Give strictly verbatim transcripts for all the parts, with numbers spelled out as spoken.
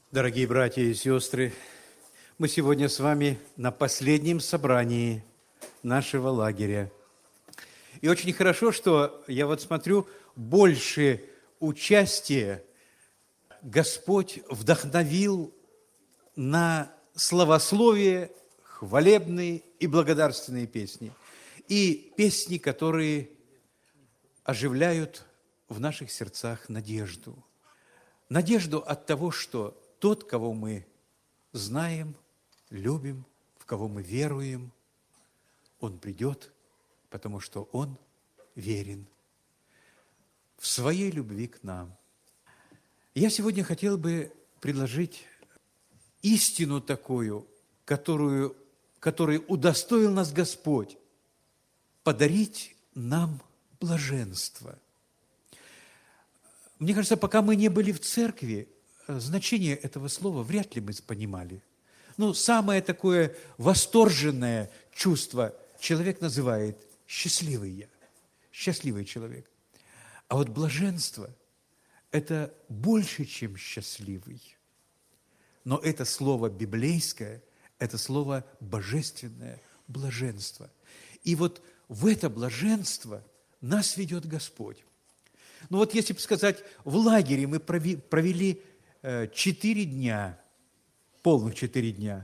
Дорогие братья и сестры, мы сегодня с вами на последнем собрании нашего лагеря. И очень хорошо, что я вот смотрю, больше участия Господь вдохновил на славословие, хвалебные и благодарственные песни. И песни, которые оживляют в наших сердцах надежду. Надежду от того, что тот, кого мы знаем, любим, в кого мы веруем, Он придет, потому что Он верен в своей любви к нам. Я сегодня хотел бы предложить истину такую, которую, которой удостоил нас Господь, подарить нам блаженство. Мне кажется, пока мы не были в церкви, значение этого слова вряд ли мы понимали. Ну, самое такое восторженное чувство человек называет счастливый я, счастливый человек. А вот блаженство – это больше, чем счастливый. Но это слово библейское, это слово божественное, блаженство. И вот в это блаженство нас ведет Господь. Ну вот если бы сказать, в лагере мы провели четыре дня, полных четыре дня.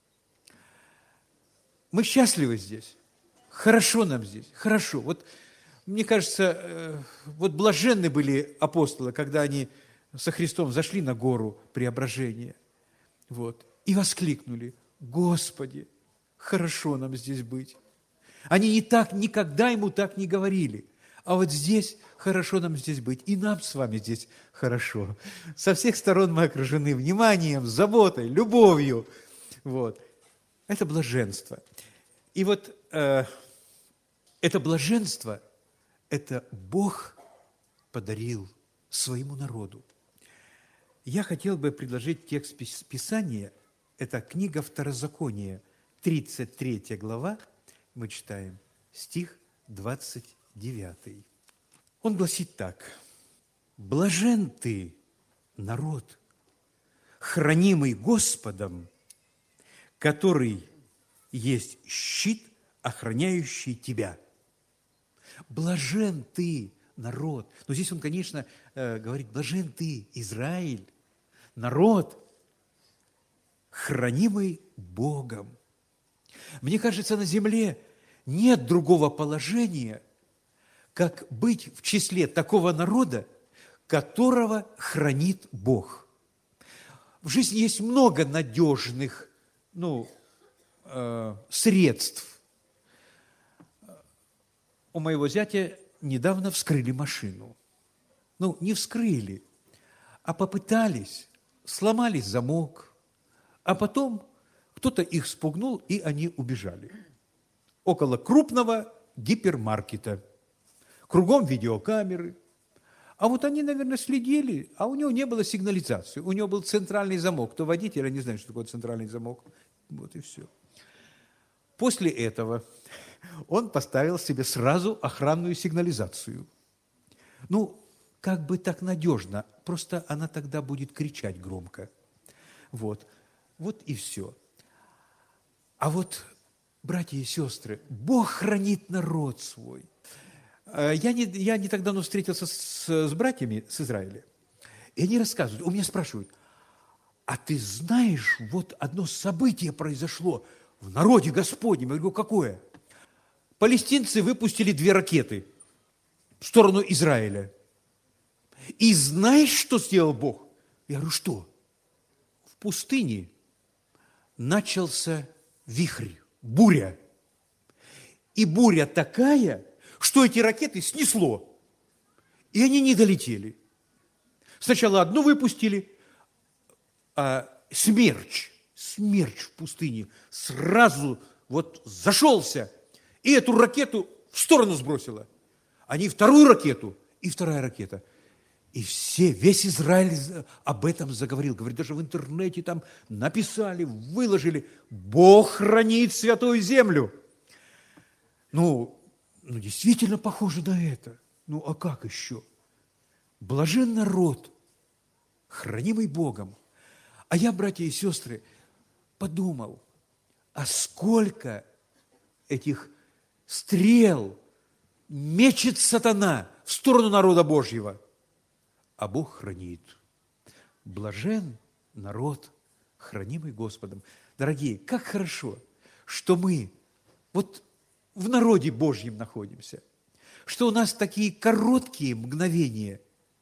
Мы счастливы здесь, хорошо нам здесь, хорошо. Вот мне кажется, вот блаженны были апостолы, когда они со Христом зашли на гору Преображения, вот, и воскликнули: Господи, хорошо нам здесь быть. Они не так, никогда ему так не говорили. А вот здесь хорошо нам здесь быть, и нам с вами здесь хорошо. Со всех сторон мы окружены вниманием, заботой, любовью. Вот. Это блаженство. И вот э, это блаженство, это Бог подарил своему народу. Я хотел бы предложить текст Писания, это книга Второзакония, тридцать третья глава, мы читаем стих двадцать девятый. Он гласит так: «Блажен ты, народ, хранимый Господом, который есть щит, охраняющий тебя». Блажен ты, народ. Но здесь он, конечно, говорит: блажен ты, Израиль, народ, хранимый Богом. Мне кажется, на земле нет другого положения, как быть в числе такого народа, которого хранит Бог. В жизни есть много надежных, ну, э, средств. У моего зятя недавно вскрыли машину. Ну, не вскрыли, а попытались, сломали замок, а потом кто-то их спугнул, и они убежали. Около крупного гипермаркета. Кругом видеокамеры. А вот они, наверное, следили, а у него не было сигнализации. У него был центральный замок. То водитель, я не знаю, что такое центральный замок. Вот и все. После этого он поставил себе сразу охранную сигнализацию. Ну, как бы так надежно. Просто она тогда будет кричать громко. Вот. Вот и все. А вот, братья и сестры, Бог хранит народ свой. Я не, я не так давно встретился с, с братьями с Израиля, и они рассказывают, у меня спрашивают: а ты знаешь, вот одно событие произошло в народе Господнем? Я говорю: какое? Палестинцы выпустили две ракеты в сторону Израиля. И знаешь, что сделал Бог? Я говорю: что? В пустыне начался вихрь, буря. И буря такая, что эти ракеты снесло, и они не долетели. Сначала одну выпустили, а смерч, смерч в пустыне сразу вот зашелся, и эту ракету в сторону сбросила. Они вторую ракету, и вторая ракета. И все, весь Израиль об этом заговорил. Говорит, даже в интернете там написали, выложили: Бог хранит святую землю. Ну, Ну, действительно похоже на это. Ну, а как еще? Блажен народ, хранимый Богом. А я, братья и сестры, подумал, а сколько этих стрел мечет сатана в сторону народа Божьего, а Бог хранит. Блажен народ, хранимый Господом. Дорогие, как хорошо, что мы вот в народе Божьем находимся, что у нас такие короткие мгновения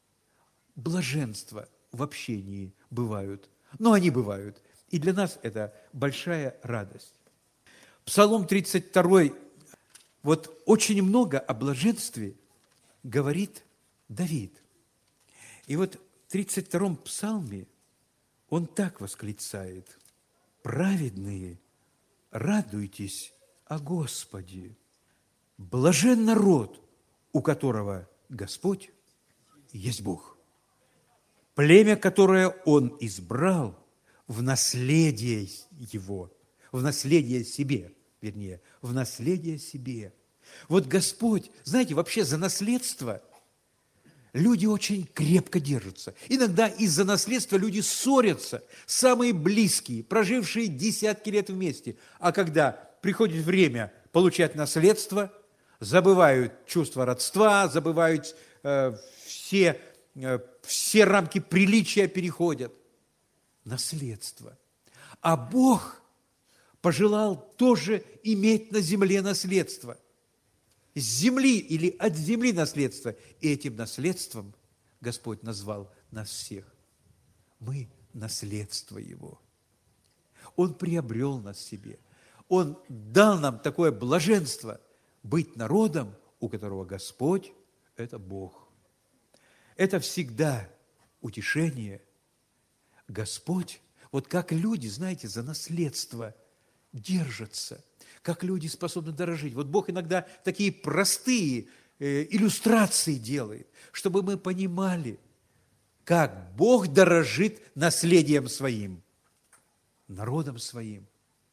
блаженства в общении бывают, но они бывают. И для нас это большая радость. Псалом тридцать два, вот очень много о блаженстве говорит Давид. И вот в тридцать втором псалме он так восклицает: «Праведные, радуйтесь о Господе, блажен народ, у которого Господь есть Бог, племя, которое Он избрал в наследие Его, в наследие себе, вернее, в наследие себе». Вот Господь, знаете, вообще за наследство люди очень крепко держатся. Иногда из-за наследства люди ссорятся, самые близкие, прожившие десятки лет вместе. А когда приходит время получать наследство, забывают чувство родства, забывают э, все, э, все рамки приличия переходят. Наследство. А Бог пожелал тоже иметь на земле наследство. С земли или от земли наследство. И этим наследством Господь назвал нас всех. Мы наследство Его. Он приобрел нас себе. Он дал нам такое блаженство быть народом, у которого Господь – это Бог. Это всегда утешение. Господь, вот как люди, знаете, за наследство держатся, как люди способны дорожить. Вот Бог иногда такие простые э, иллюстрации делает, чтобы мы понимали, как Бог дорожит наследием своим, народом своим.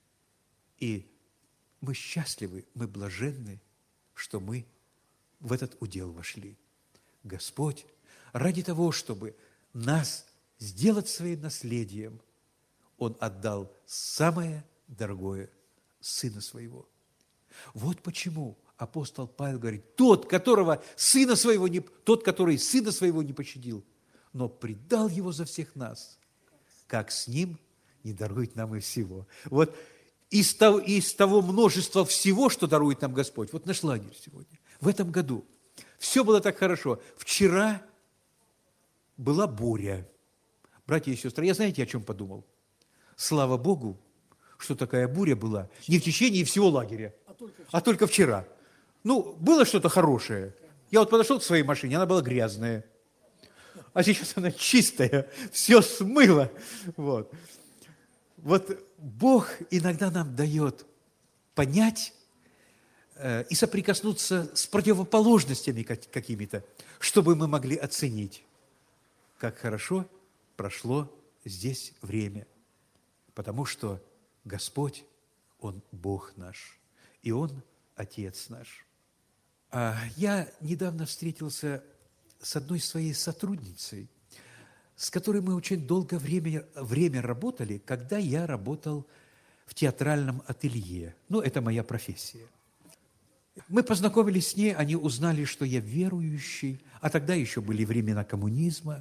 И мы счастливы, мы блаженны, что мы в этот удел вошли. Господь ради того, чтобы нас сделать своим наследием, Он отдал самое дорогое – Сына Своего. Вот почему апостол Павел говорит: тот, которого Сына Своего не, тот, который Сына Своего не пощадил, но предал Его за всех нас, как с Ним не дарует нам и всего. Вот из того, из того множества всего, что дарует нам Господь, вот наш лагерь сегодня, в этом году, все было так хорошо. Вчера была буря. Братья и сестры, я знаете, о чем подумал? Слава Богу, что такая буря была не в течение всего лагеря, а только вчера. А только вчера. Ну, было что-то хорошее. Я вот подошел к своей машине, она была грязная. А сейчас она чистая, все смыло. Вот. Вот Бог иногда нам дает понять э, и соприкоснуться с противоположностями какими-то, чтобы мы могли оценить, как хорошо прошло здесь время. Потому что Господь, Он Бог наш, и Он Отец наш. А я недавно встретился с одной своей сотрудницей, с которой мы очень долгое время, время работали, когда я работал в театральном ателье. Ну, это моя профессия. Мы познакомились с ней, они узнали, что я верующий, а тогда еще были времена коммунизма.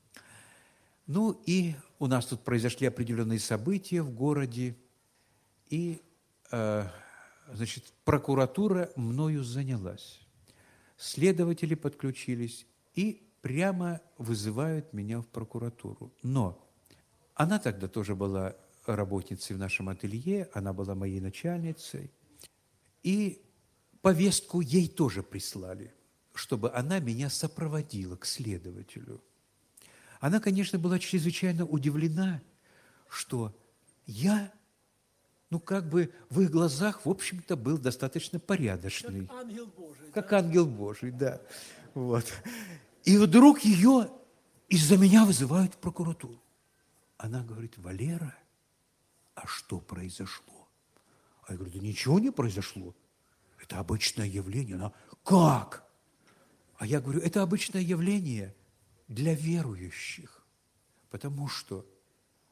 Ну, и у нас тут произошли определенные события в городе, и, э, значит, прокуратура мною занялась. Следователи подключились и прямо вызывают меня в прокуратуру. Но она тогда тоже была работницей в нашем ателье, она была моей начальницей, и повестку ей тоже прислали, чтобы она меня сопроводила к следователю. Она, конечно, была чрезвычайно удивлена, что я, ну, как бы в их глазах, в общем-то, был достаточно порядочный. Как ангел Божий. Как да? ангел Божий, да. Вот. И вдруг ее из-за меня вызывают в прокуратуру. Она говорит: Валера, а что произошло? А я говорю: да ничего не произошло. Это обычное явление. Она: как? А я говорю: это обычное явление для верующих. Потому что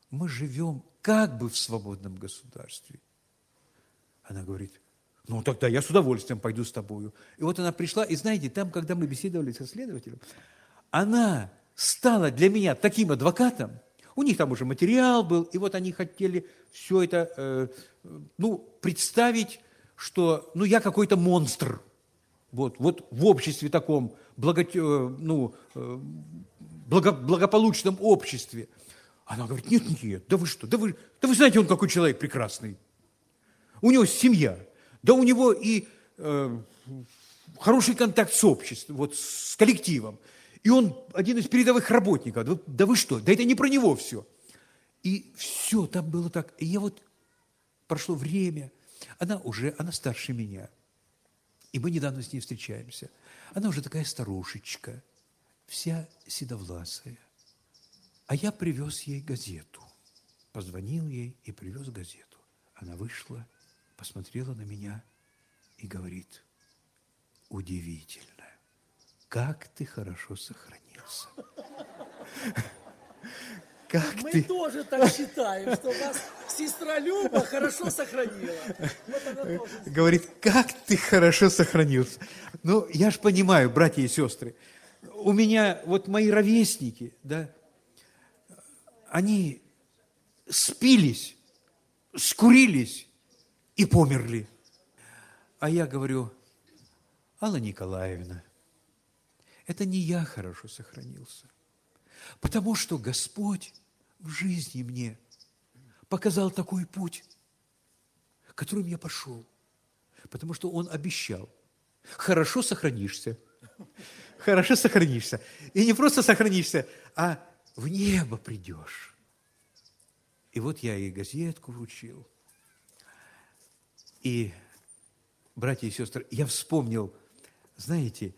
мы живем как бы в свободном государстве. Она говорит, ну тогда я с удовольствием пойду с тобою. И вот она пришла, и знаете, там, когда мы беседовали со следователем, она стала для меня таким адвокатом, у них там уже материал был, и вот они хотели все это, э, ну, представить, что, ну, я какой-то монстр, вот, вот в обществе таком, благо, ну, э, благо, благополучном обществе. Она говорит, нет, нет, да вы что, да вы, да вы знаете, он какой человек прекрасный. У него семья, да у него и э, хороший контакт с обществом, вот с коллективом. И он один из передовых работников. Да, да вы что, да это не про него все. И все там было так. И я вот, прошло время, она уже, она старше меня. И мы недавно с ней встречаемся. Она уже такая старушечка, вся седовласая. А я привез ей газету. Позвонил ей и привез газету. Она вышла, посмотрела на меня и говорит, удивительно, как ты хорошо сохранился. Как Мы ты... тоже так считаем, что вас сестра Люба хорошо сохранила. Вот она тоже. Говорит, как ты хорошо сохранился. Ну, я же понимаю, братья и сестры, у меня вот мои ровесники, да, они спились, скурились и померли. А я говорю, Алла Николаевна, это не я хорошо сохранился, потому что Господь в жизни мне показал такой путь, которым я пошел, потому что Он обещал, хорошо сохранишься, хорошо сохранишься. И не просто сохранишься, а в небо придешь. И вот я ей газетку вручил. И, братья и сестры, я вспомнил, знаете,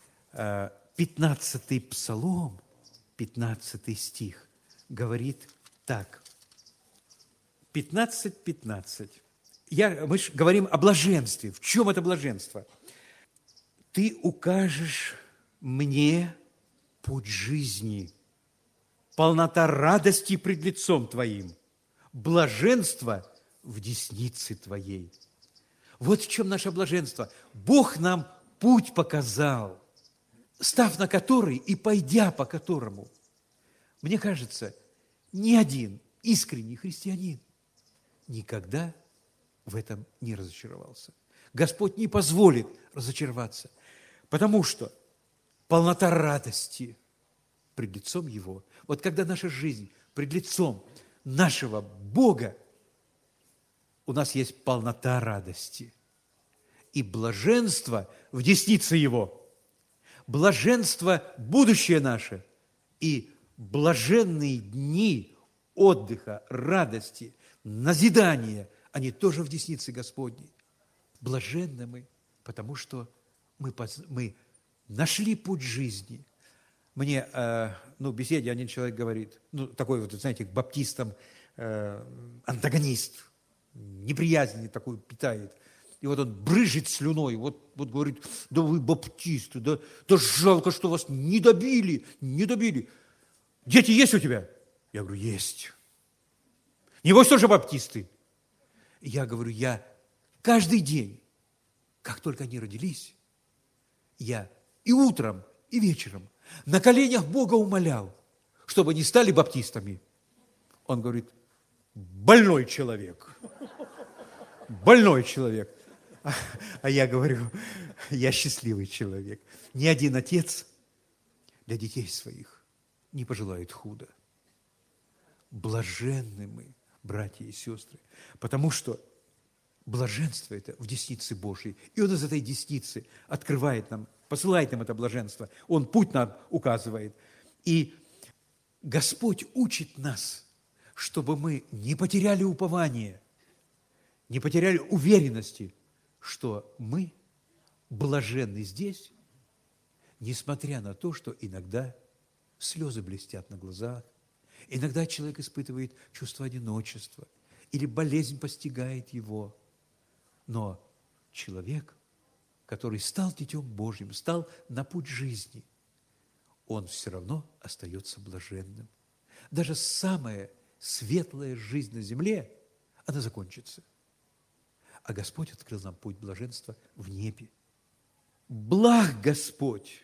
пятнадцатый псалом, пятнадцатый стих, говорит так. пятнадцать пятнадцать. Я, мы же говорим о блаженстве. В чем это блаженство? Ты укажешь мне путь жизни, полнота радости пред лицом Твоим, блаженство в деснице Твоей. Вот в чем наше блаженство. Бог нам путь показал, став на который и пойдя по которому. Мне кажется, ни один искренний христианин никогда в этом не разочаровался. Господь не позволит разочароваться, потому что полнота радости пред лицом Его. Вот когда наша жизнь пред лицом нашего Бога, у нас есть полнота радости и блаженство в деснице Его, блаженство будущее наше и блаженные дни отдыха, радости, назидания, они тоже в деснице Господней. Блаженны мы, потому что мы, мы нашли путь жизни. Мне, э, ну, в беседе один человек говорит, ну, такой вот, знаете, к баптистам э, антагонист, неприязнь такую питает. И вот он брызжет слюной, вот, вот говорит, да вы баптисты, да, да жалко, что вас не добили, не добили. Дети есть у тебя? Я говорю, есть. Небось тоже баптисты. Я говорю, я каждый день, как только они родились, я и утром, и вечером на коленях Бога умолял, чтобы они стали баптистами. Он говорит, больной человек, больной человек. А, а я говорю, я счастливый человек. Ни один отец для детей своих не пожелает худо. Блаженны мы, братья и сестры, потому что блаженство это в деснице Божьей. И Он из этой десницы открывает нам, посылает нам это блаженство. Он путь нам указывает. И Господь учит нас, чтобы мы не потеряли упование, не потеряли уверенности, что мы блаженны здесь, несмотря на то, что иногда слезы блестят на глазах, иногда человек испытывает чувство одиночества, или болезнь постигает его. Но человек, который стал Детем Божьим, стал на путь жизни, он все равно остается блаженным. Даже самое светлая жизнь на земле, она закончится. А Господь открыл нам путь блаженства в небе. Благ Господь,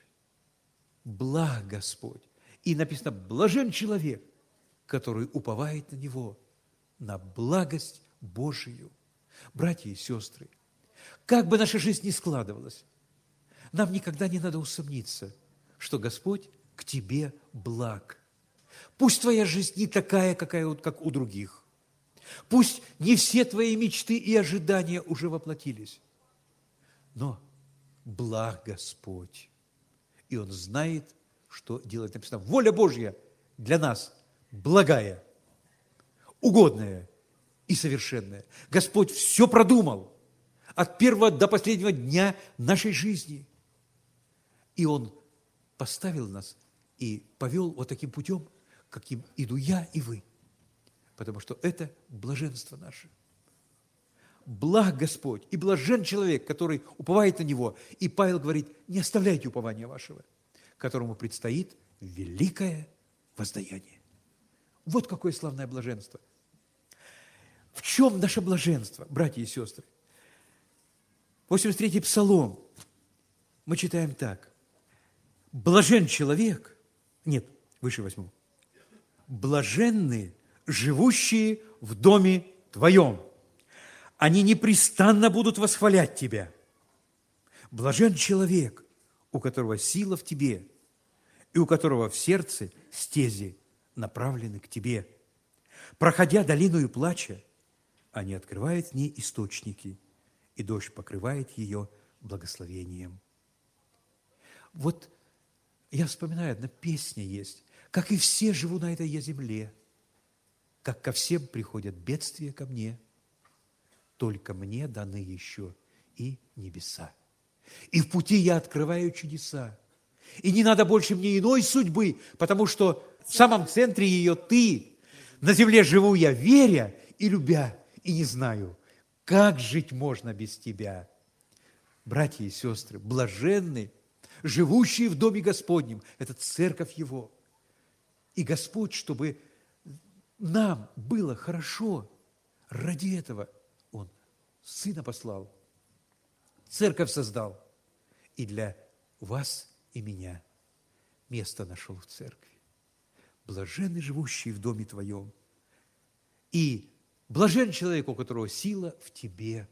благ Господь. И написано, блажен человек, который уповает на Него, на благость Божию. Братья и сестры, как бы наша жизнь ни складывалась, нам никогда не надо усомниться, что Господь к тебе благ. Пусть твоя жизнь не такая, какая, вот, как у других. Пусть не все твои мечты и ожидания уже воплотились. Но благ Господь. И Он знает, что делать. Написано, воля Божья для нас благая, угодная и совершенная. Господь все продумал от первого до последнего дня нашей жизни. И Он поставил нас и повел вот таким путем, каким иду я и вы. Потому что это блаженство наше. Благ Господь и блажен человек, который уповает на Него. И Павел говорит, не оставляйте упования вашего, которому предстоит великое воздаяние. Вот какое славное блаженство. В чем наше блаженство, братья и сестры? восемьдесят третий Псалом. Мы читаем так. Блажен человек, нет, выше восьмого. Блаженны, живущие в доме Твоем. Они непрестанно будут восхвалять Тебя. Блажен человек, у которого сила в Тебе, и у которого в сердце стези направлены к Тебе. Проходя долиною плача, они открывают в ней источники, и дождь покрывает ее благословением. Вот я вспоминаю, одна песня есть. Как и все живу на этой я земле, как ко всем приходят бедствия ко мне, только мне даны еще и небеса. И в пути я открываю чудеса. И не надо больше мне иной судьбы, потому что в самом центре ее ты. На земле живу я, веря и любя, и не знаю, как жить можно без тебя. Братья и сестры, блаженны, живущие в Доме Господнем, это церковь Его. И Господь, чтобы нам было хорошо, ради этого Он Сына послал, церковь создал, и для вас и меня место нашел в церкви. Блаженны живущие в Доме Твоем, и блажен человек, у которого сила в тебе.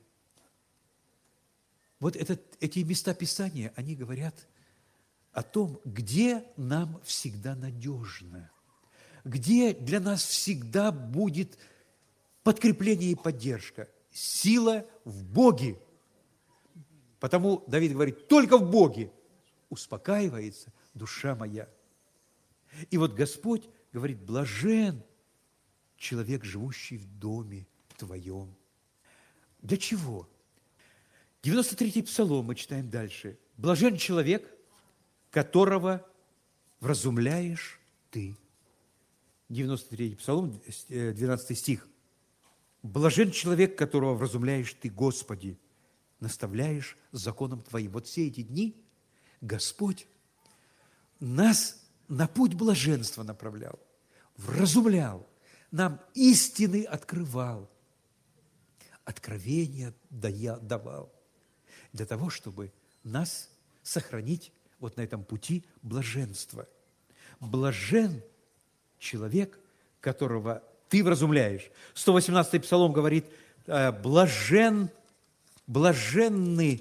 Вот этот, эти места Писания, они говорят о том, где нам всегда надежно, где для нас всегда будет подкрепление и поддержка. Сила в Боге. Потому Давид говорит, только в Боге успокаивается душа моя. И вот Господь говорит, блажен человек, живущий в доме Твоем. Для чего? девяносто третий Псалом мы читаем дальше. Блажен человек, которого вразумляешь Ты. девяносто третий Псалом, двенадцатый стих. Блажен человек, которого вразумляешь Ты, Господи, наставляешь законом Твоим. Вот все эти дни Господь нас на путь блаженства направлял, вразумлял, нам истины открывал, откровения давал, для того, чтобы нас сохранить вот на этом пути блаженства. Блажен человек, которого ты вразумляешь. сто восемнадцатый Псалом говорит, блажен, блаженны,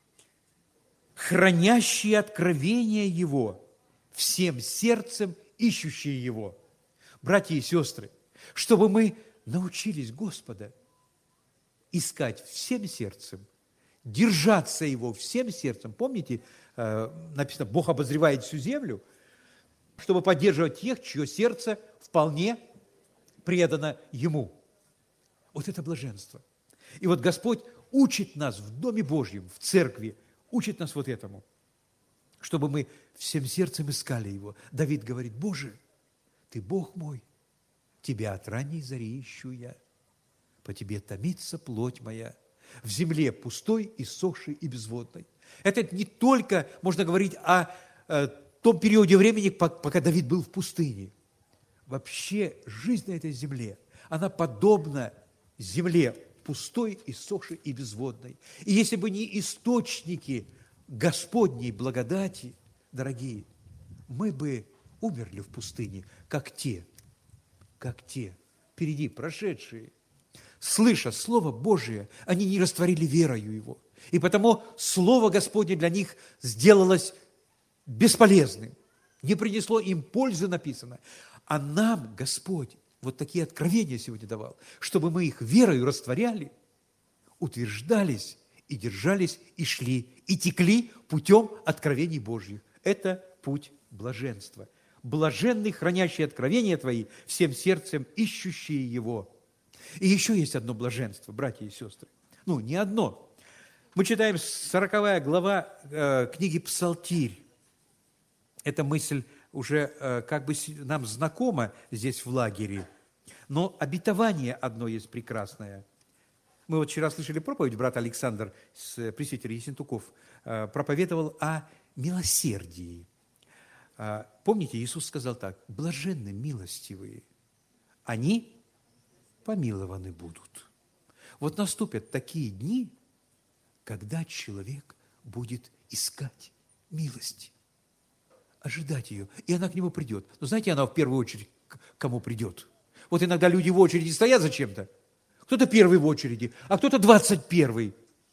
хранящие откровения Его, всем сердцем ищущие Его. Братья и сестры, чтобы мы научились Господа искать всем сердцем, держаться Его всем сердцем. Помните, написано, Бог обозревает всю землю, чтобы поддерживать тех, чье сердце вполне предано Ему. Вот это блаженство. И вот Господь учит нас в Доме Божьем, в церкви, учит нас вот этому, чтобы мы всем сердцем искали Его. Давид говорит, Боже, Ты Бог мой, Тебя от ранней зари ищу я, по Тебе томится плоть моя, в земле пустой, иссохшей и безводной. Это не только, можно говорить, о, о том периоде времени, пока Давид был в пустыне. вообще жизнь на этой земле, она подобна земле пустой, иссохшей и безводной. И если бы не источники Господней благодати, дорогие, мы бы умерли в пустыне, как те, как те, впереди прошедшие. Слыша Слово Божие, они не растворили верою Его. И потому Слово Господне для них сделалось бесполезным, не принесло им пользы, написано. А нам Господь вот такие откровения сегодня давал, чтобы мы их верою растворяли, утверждались и держались, и шли, и текли путем откровений Божьих. Это путь блаженства. Блаженный, хранящий откровения Твои, всем сердцем ищущие Его. И еще есть одно блаженство, братья и сестры. Ну, не одно. Мы читаем сороковая глава э, книги «Псалтирь». Эта мысль уже э, как бы нам знакома здесь в лагере. Но обетование одно есть прекрасное. Мы вот вчера слышали проповедь, брат Александр, пресвитер Ессентуков, э, проповедовал о милосердии. Э, помните, Иисус сказал так: «Блаженны милостивые, они помилованы будут». Вот наступят такие дни, когда человек будет искать милости, ожидать ее, и она к нему придет. Но знаете, она в первую очередь к кому придет? Вот иногда люди в очереди стоят за чем-то, кто-то первый в очереди, а кто-то двадцать первый.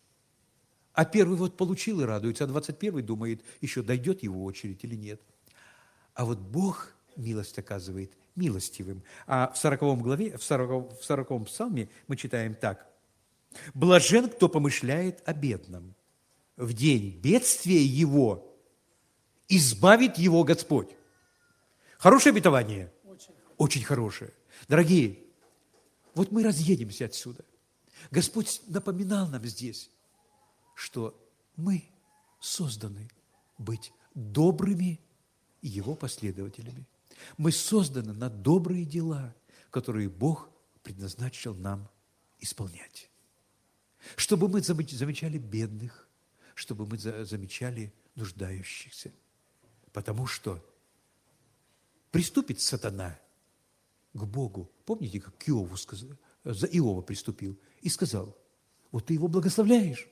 А первый вот получил и радуется, а двадцать первый думает, еще дойдет его очередь или нет. А вот Бог милость оказывает милостивым. А в сороковом главе, в сороковом, в сороковом псалме мы читаем так: «Блажен, кто помышляет о бедном. В день бедствия его избавит его Господь». Хорошее обетование? Очень. Очень хорошее. Дорогие, вот мы разъедемся отсюда. Господь напоминал нам здесь, что мы созданы быть добрыми Его последователями. Мы созданы на добрые дела, которые Бог предназначил нам исполнять. Чтобы мы замечали бедных, чтобы мы замечали нуждающихся. Потому что приступит сатана к Богу. Помните, как к Иову сказал, за Иова приступил и сказал: вот ты его благословляешь,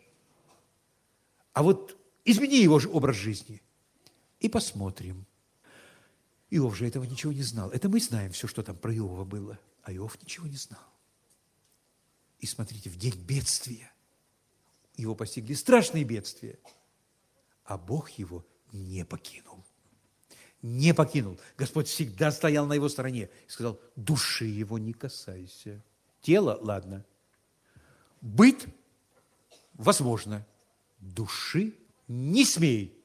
а вот измени его образ жизни и посмотрим. Иов же этого ничего не знал. Это мы знаем все, что там про Иова было, а Иов ничего не знал. И смотрите, в день бедствия его постигли страшные бедствия, а Бог его не покинул. Не покинул. Господь всегда стоял на его стороне и сказал: души его не касайся. Тело, ладно. Быт, возможно. Души не смей.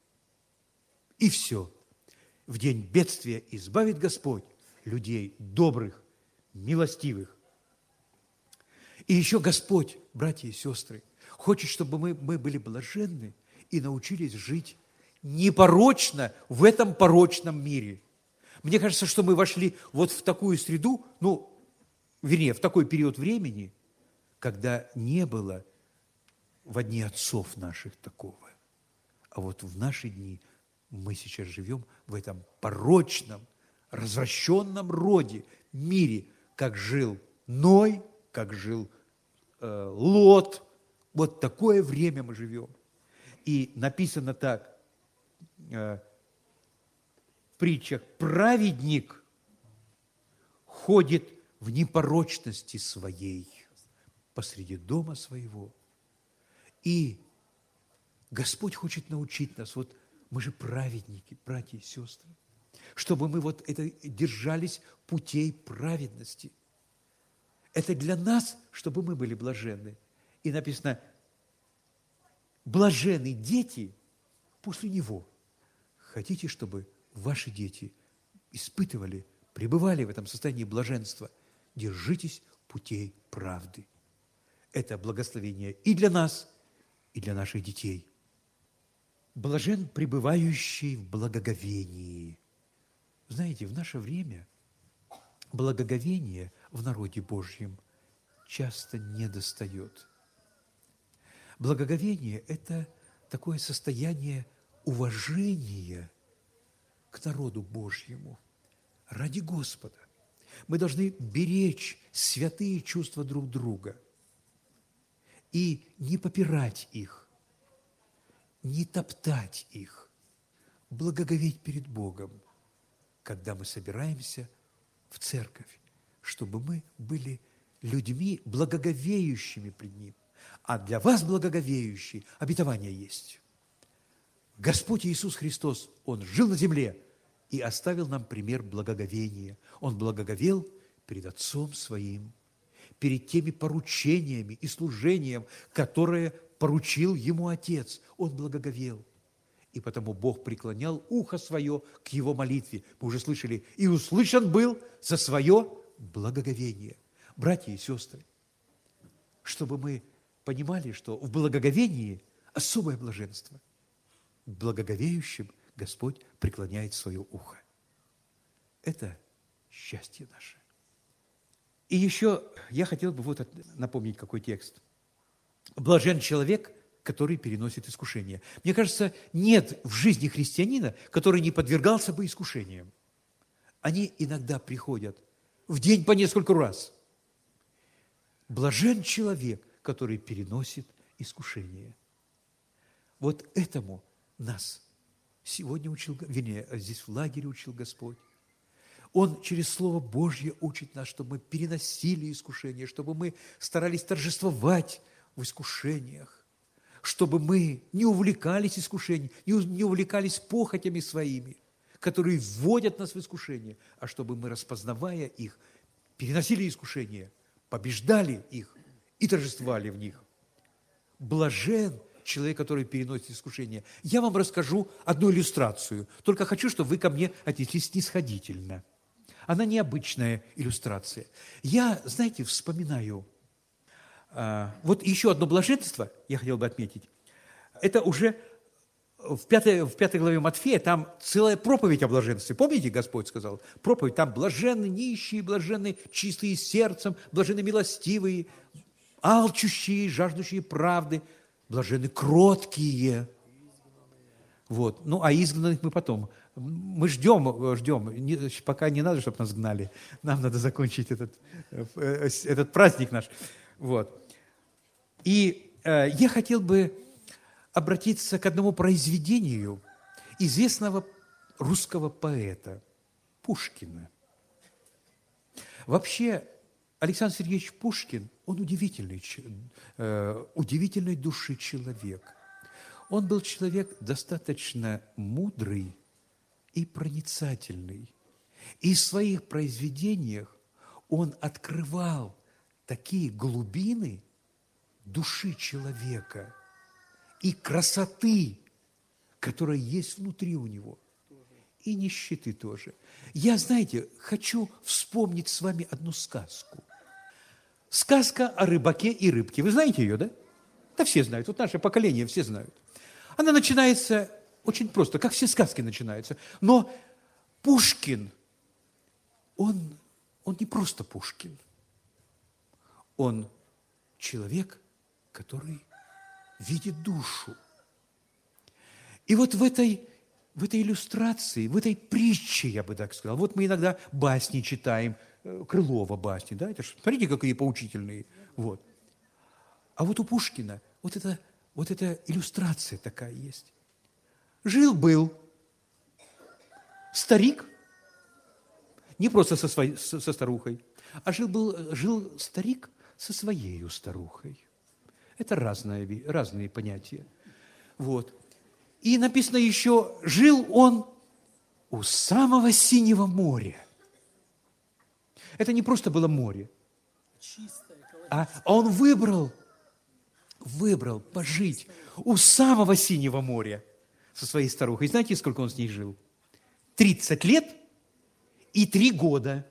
И все. В день бедствия избавит Господь людей добрых, милостивых. И еще Господь, братья и сестры, хочет, чтобы мы, мы были блаженны и научились жить непорочно в этом порочном мире. Мне кажется, что мы вошли вот в такую среду, ну, вернее, в такой период времени, когда не было во дни отцов наших такого. А вот в наши дни мы сейчас живем в этом порочном, развращенном роде, мире, как жил Ной, как жил э, Лот. Вот такое время мы живем. И написано так э, в притчах: праведник ходит в непорочности своей посреди дома своего. И Господь хочет научить нас, вот мы же праведники, братья и сестры, чтобы мы вот это держались путей праведности. Это для нас, чтобы мы были блаженны. И написано: блаженны дети после него. Хотите, чтобы ваши дети испытывали, пребывали в этом состоянии блаженства? Держитесь путей правды. Это благословение и для нас, и для наших детей. Блажен пребывающий в благоговении. Знаете, в наше время благоговение в народе Божьем часто недостает. Благоговение – это такое состояние уважения к народу Божьему. ради Господа. Мы должны беречь святые чувства друг друга и не попирать их, не топтать их, благоговеть перед Богом, когда мы собираемся в церковь, чтобы мы были людьми, благоговеющими пред Ним. А для вас, благоговеющие, обетование есть. Господь Иисус Христос, Он жил на земле и оставил нам пример благоговения. Он благоговел перед Отцом Своим, перед теми поручениями и служением, которое поручил Ему Отец. Он благоговел. И потому Бог преклонял ухо свое к Его молитве. Мы уже слышали, и услышан был за свое благоговение. Братья и сестры, чтобы мы понимали, что в благоговении особое блаженство. К благоговеющим Господь преклоняет свое ухо. Это счастье наше. И еще я хотел бы вот напомнить какой текст. Блажен человек, который переносит искушение. Мне кажется, нет в жизни христианина, который не подвергался бы искушениям. Они иногда приходят в день по нескольку раз. Блажен человек, который переносит искушение. Вот этому нас сегодня учил, вернее, здесь в лагере учил Господь. Он через Слово Божье учит нас, чтобы мы переносили искушения, чтобы мы старались торжествовать в искушениях, чтобы мы не увлекались искушением, не увлекались похотями своими, которые вводят нас в искушение, а чтобы мы, распознавая их, переносили искушения, побеждали их и торжествовали в них. Блажен человек, который переносит искушение. Я вам расскажу одну иллюстрацию, только хочу, чтобы вы ко мне отнеслись снисходительно. Она необычная иллюстрация. Я, знаете, вспоминаю, а, вот еще одно блаженство, я хотел бы отметить, это уже в пятой, в пятой главе Матфея, там целая проповедь о блаженстве. Помните, Господь сказал? Проповедь, там блаженны нищие, блаженны чистые сердцем, блаженны милостивые, алчущие, жаждущие правды, блаженны кроткие. Вот. Ну, а изгнанных мы потом. Мы ждем, ждем, не, пока не надо, чтобы нас гнали. Нам надо закончить этот, этот праздник наш. Вот. И э, я хотел бы обратиться к одному произведению известного русского поэта Пушкина. Вообще, Александр Сергеевич Пушкин, он удивительный, э, удивительной души человек. Он был человек достаточно мудрый и проницательный. И в своих произведениях он открывал такие глубины души человека и красоты, которая есть внутри у него, и нищеты тоже. Я, знаете, хочу вспомнить с вами одну сказку. Сказка о рыбаке и рыбке. Вы знаете ее, да? Да все знают, вот наше поколение все знают. Она начинается очень просто, как все сказки начинаются. Но Пушкин, он, он не просто Пушкин. Он человек, который видит душу. И вот в этой, в этой иллюстрации, в этой притче, я бы так сказал, вот мы иногда басни читаем, Крылова басни, да, это ж, смотрите, какие поучительные. Вот. А вот у Пушкина вот это Вот эта иллюстрация такая есть. Жил-был старик, не просто со, своей, со, со старухой, а жил-был, жил старик со своей старухой. Это разные, разные понятия. Вот. И написано еще, жил он у самого синего моря. Это не просто было море, а он выбрал выбрал пожить у самого синего моря со своей старухой. Знаете, сколько он с ней жил? тридцать лет и три года.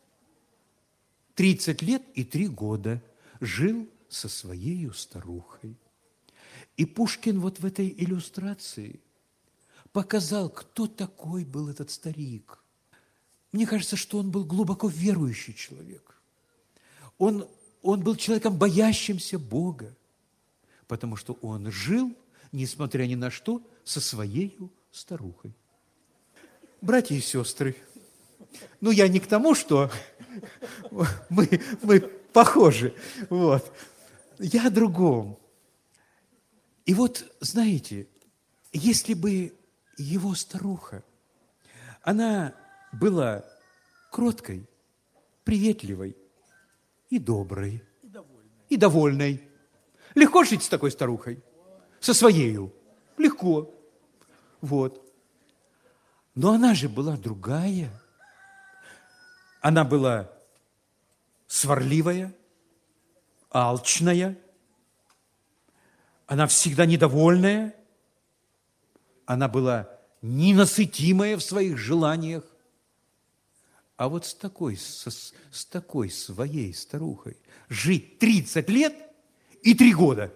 тридцать лет и три года жил со своей старухой. И Пушкин вот в этой иллюстрации показал, кто такой был этот старик. Мне кажется, что он был глубоко верующий человек. Он, он был человеком, боящимся Бога, потому что он жил, несмотря ни на что, со своей старухой. Братья и сестры, Ну, я не к тому, что мы, мы похожи. Вот. Я о другом. И вот, знаете, если бы его старуха, она была кроткой, приветливой и доброй, И довольны. и довольной. Легко жить с такой старухой? Со своею? Легко. Вот. Но она же была другая. Она была сварливая, алчная, она всегда недовольная, она была ненасытимая в своих желаниях. А вот с такой, со, с такой своей старухой жить тридцать лет и три года.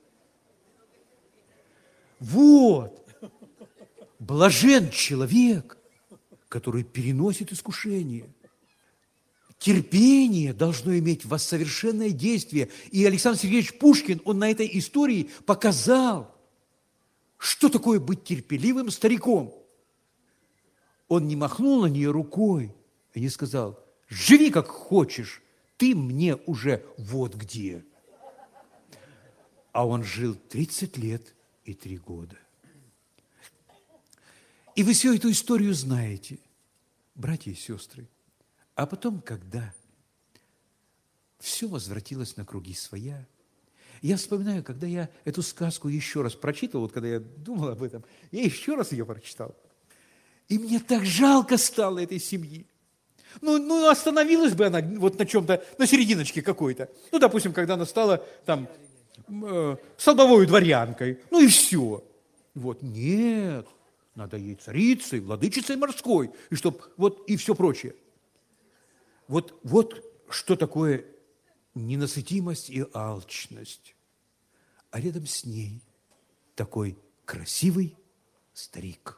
Вот. Блажен человек, который переносит искушение. Терпение должно иметь в вас совершенное действие. И Александр Сергеевич Пушкин, он на этой истории показал, что такое быть терпеливым стариком. Он не махнул на нее рукой и не сказал: живи как хочешь, ты мне уже вот где. А он жил тридцать лет и три года. И вы всю эту историю знаете, братья и сестры. А потом, когда все возвратилось на круги своя, я вспоминаю, когда я эту сказку еще раз прочитал, вот когда я думал об этом, я еще раз ее прочитал. И мне так жалко стало этой семьи. Ну, ну остановилась бы она вот на чем-то, на серединочке какой-то. Ну, допустим, когда она стала там э, столбовой дворянкой. Ну и все. Вот, нет, надо ей царицей, владычицей морской, и чтоб вот и все прочее. Вот, вот что такое ненасытимость и алчность. А рядом с ней такой красивый старик.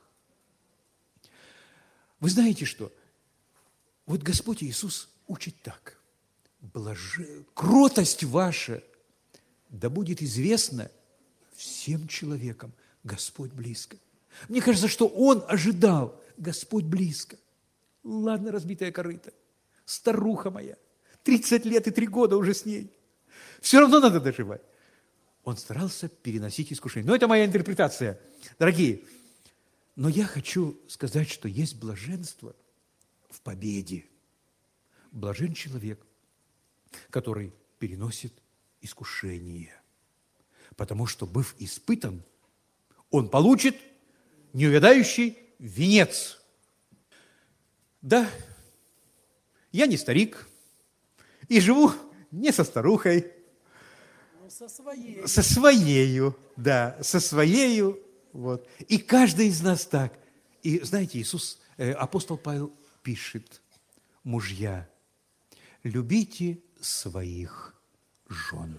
Вы знаете что? Вот Господь Иисус учит так. Блаже... Кротость ваша да будет известна всем человекам. Господь близко. Мне кажется, что Он ожидал. Господь близко. Ладно, разбитая корыта. Старуха моя. тридцать лет и три года уже с ней. Все равно надо доживать. Он старался переносить искушение. Но это моя интерпретация. Дорогие, но я хочу сказать, что есть блаженство в победе. Блажен человек, который переносит искушение. Потому что, быв испытан, он получит неувядающий венец. Да, я не старик и живу не со старухой, Ну, со своей. со своею, да, со своею. Вот. И каждый из нас так. И знаете, Иисус, э, апостол Павел пишет: мужья, любите своих жен.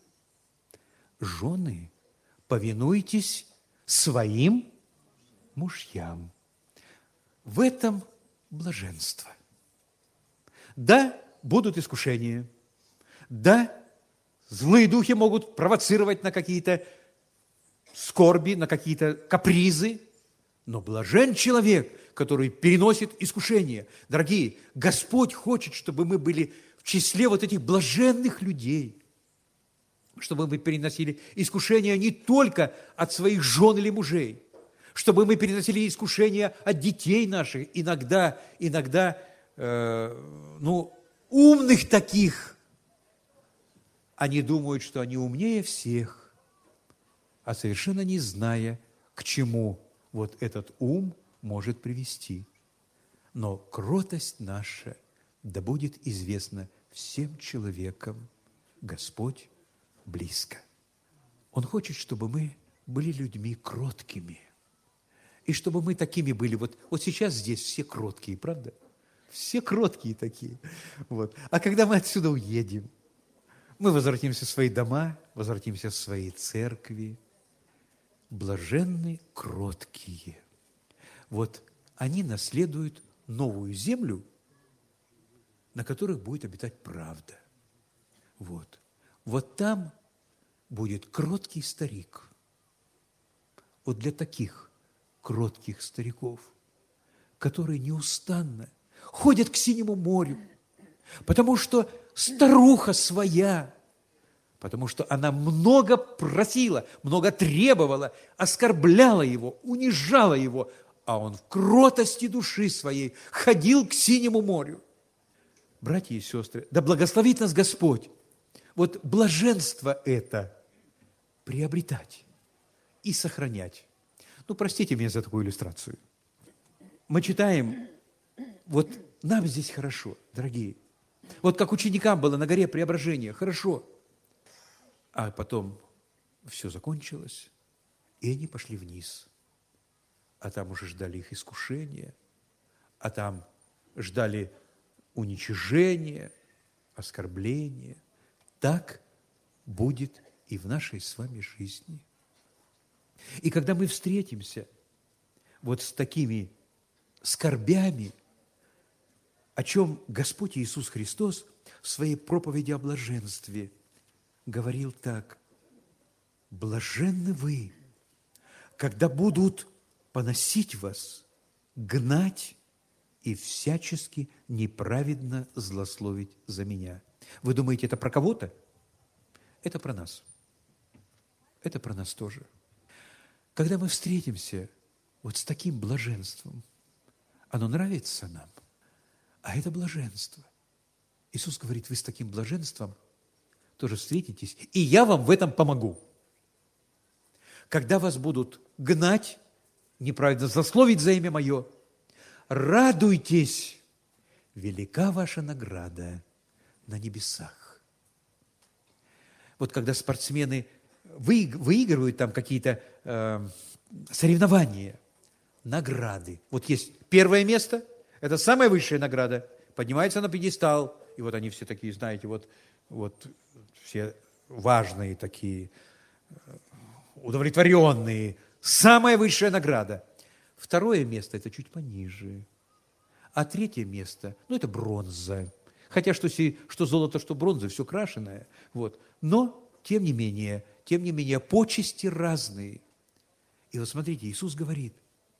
Жены, повинуйтесь своим мужьям. В этом блаженство. Да, будут искушения. Да, злые духи могут провоцировать на какие-то скорби, на какие-то капризы. Но блажен человек, который переносит искушения. Дорогие, Господь хочет, чтобы мы были в числе вот этих блаженных людей, чтобы мы переносили искушения не только от своих жен или мужей, чтобы мы переносили искушения от детей наших, иногда, иногда, э, ну, умных таких. Они думают, что они умнее всех, а совершенно не зная, к чему вот этот ум может привести. Но кротость наша да будет известна всем человекам. Господь близко. Он хочет, чтобы мы были людьми кроткими. И чтобы мы такими были. Вот, вот сейчас здесь все кроткие, правда? Все кроткие такие. Вот. А когда мы отсюда уедем, мы возвратимся в свои дома, возвратимся в свои церкви. Блаженны кроткие. Вот они наследуют новую землю, на которых будет обитать правда. Вот. Вот там будет кроткий старик. Вот для таких кротких стариков, которые неустанно ходят к синему морю, потому что старуха своя, потому что она много просила, много требовала, оскорбляла его, унижала его, а он в кротости души своей ходил к синему морю. Братья и сестры, да благословит нас Господь. Вот блаженство это приобретать и сохранять. Ну, простите меня за такую иллюстрацию. Мы читаем, вот нам здесь хорошо, дорогие. Вот как ученикам было на горе Преображения, хорошо. А потом все закончилось, и они пошли вниз. А там уже ждали их искушения, а там ждали уничижения, оскорбления. Так будет и в нашей с вами жизни. И когда мы встретимся вот с такими скорбями, о чем Господь Иисус Христос в своей проповеди о блаженстве говорил так: «Блаженны вы, когда будут поносить вас, гнать и всячески неправедно злословить за меня». Вы думаете, это про кого-то? Это про нас. Это про нас тоже. Когда мы встретимся вот с таким блаженством, оно нравится нам, а это блаженство. Иисус говорит, вы с таким блаженством тоже встретитесь, и я вам в этом помогу. Когда вас будут гнать, неправедно злословить за имя Мое, радуйтесь, велика ваша награда на небесах. Вот когда спортсмены выигрывают там какие-то э, соревнования, награды. Вот есть первое место, это самая высшая награда, поднимается на пьедестал, и вот они все такие, знаете, вот, вот все важные такие, удовлетворенные. Самая высшая награда. Второе место – это чуть пониже. А третье место – ну, это бронза. Хотя что, что золото, что бронза, все крашеное. Вот. Но, тем не менее, тем не менее, почести разные. И вот смотрите, Иисус говорит,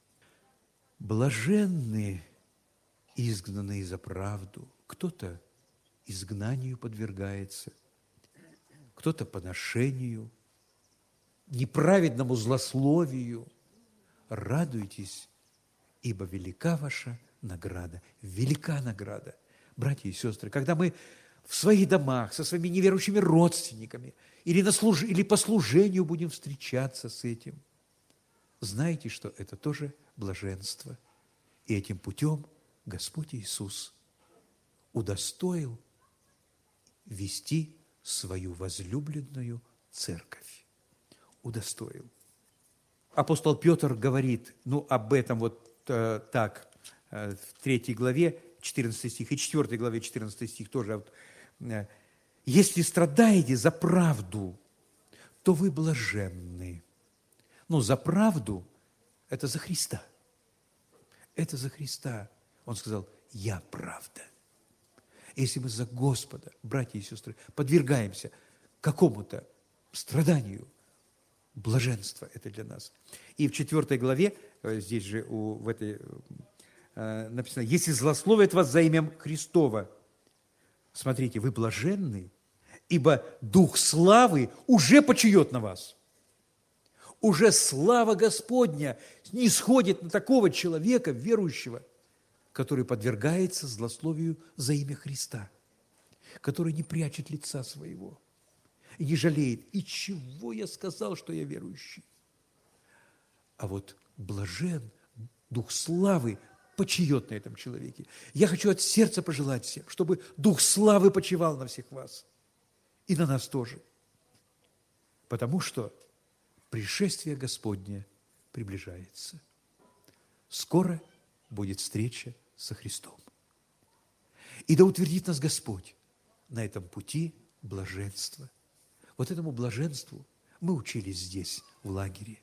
блаженны изгнанные за правду. Кто-то изгнанию подвергается, кто-то поношению, неправедному злословию. Радуйтесь, ибо велика ваша награда. Велика награда. Братья и сестры, когда мы в своих домах со своими неверующими родственниками или, на служ... или по служению будем встречаться с этим, знайте, что это тоже блаженство. И этим путем Господь Иисус удостоил вести свою возлюбленную церковь. Удостоил. Апостол Петр говорит, ну, об этом вот э, так, э, в третьей главе, четырнадцатый стих, и четвёртой главе, четырнадцатый стих тоже. Вот, э, «Если страдаете за правду, то вы блаженны». Ну, за правду – это за Христа. Это за Христа. Он сказал, «Я правда». Если мы за Господа, братья и сестры, подвергаемся какому-то страданию, блаженство это для нас. И в четвёртой главе, здесь же у, в этой, э, написано, «Если злословят вас за имя Христова, смотрите, вы блаженны, ибо Дух славы уже почиет на вас». Уже слава Господня нисходит на такого человека, верующего, который подвергается злословию за имя Христа, который не прячет лица своего и не жалеет. И чего я сказал, что я верующий? А вот блажен, Дух славы почиет на этом человеке. Я хочу от сердца пожелать всем, чтобы Дух славы почивал на всех вас и на нас тоже. Потому что пришествие Господне приближается. Скоро будет встреча со Христом. И да утвердит нас Господь на этом пути блаженства. Вот этому блаженству мы учились здесь, в лагере.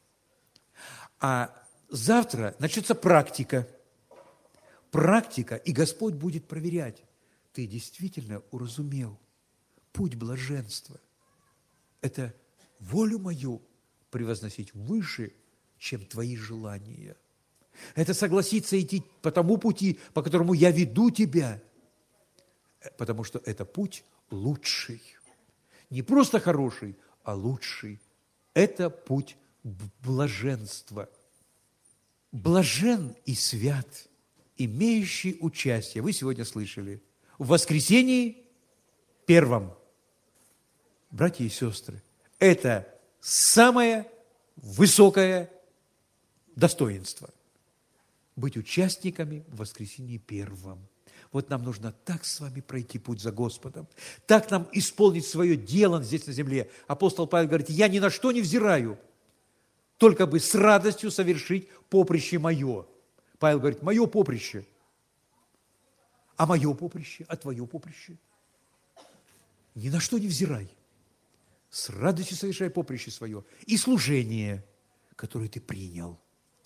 А завтра начнется практика. Практика, и Господь будет проверять. Ты действительно уразумел путь блаженства. Это волю мою превозносить выше, чем твои желания. Это согласиться идти по тому пути, по которому я веду тебя. Потому что это путь лучший. Не просто хороший, а лучший. Это путь блаженства. Блажен и свят, имеющий участие, вы сегодня слышали, в воскресении первом. Братья и сестры, это самое высокое достоинство. Быть участниками в воскресении первом. Вот нам нужно так с вами пройти путь за Господом, так нам исполнить свое дело здесь на земле. Апостол Павел говорит, я ни на что не взираю, только бы с радостью совершить поприще мое. Павел говорит, мое поприще. А мое поприще, а твое поприще? Ни на что не взирай. С радостью совершай поприще свое и служение, которое ты принял.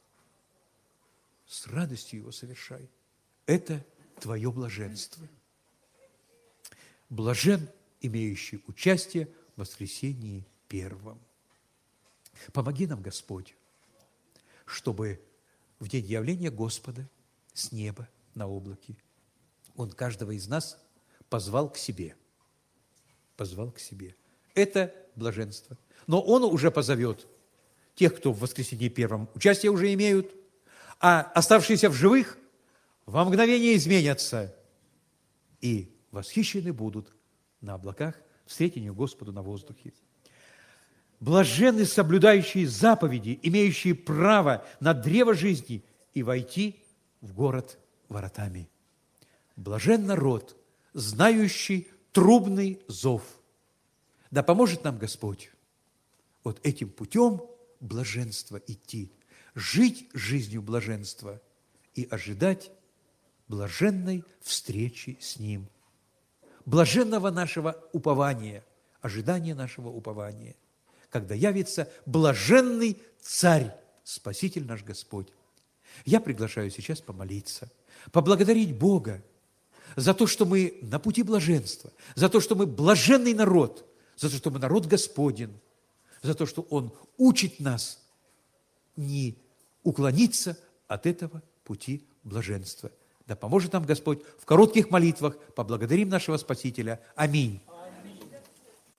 С радостью его совершай. Это твое блаженство. Блажен, имеющий участие в воскресении первом. Помоги нам, Господь, чтобы в день явления Господа с неба на облаке Он каждого из нас позвал к себе. Позвал к себе. Это блаженство. Но Он уже позовет тех, кто в воскресенье первом участие уже имеют, а оставшиеся в живых во мгновение изменятся и восхищены будут на облаках встретению Господу на воздухе. Блаженны соблюдающие заповеди, имеющие право на древо жизни и войти в город воротами. Блажен народ, знающий трубный зов. Да поможет нам Господь вот этим путем блаженства идти, жить жизнью блаженства и ожидать блаженной встречи с Ним. Блаженного нашего упования, ожидания нашего упования, когда явится блаженный Царь, Спаситель наш Господь. Я приглашаю сейчас помолиться, поблагодарить Бога за то, что мы на пути блаженства, за то, что мы блаженный народ, за то, что мы народ Господен, за то, что Он учит нас не уклониться от этого пути блаженства. Да поможет нам Господь в коротких молитвах. Поблагодарим нашего Спасителя. Аминь.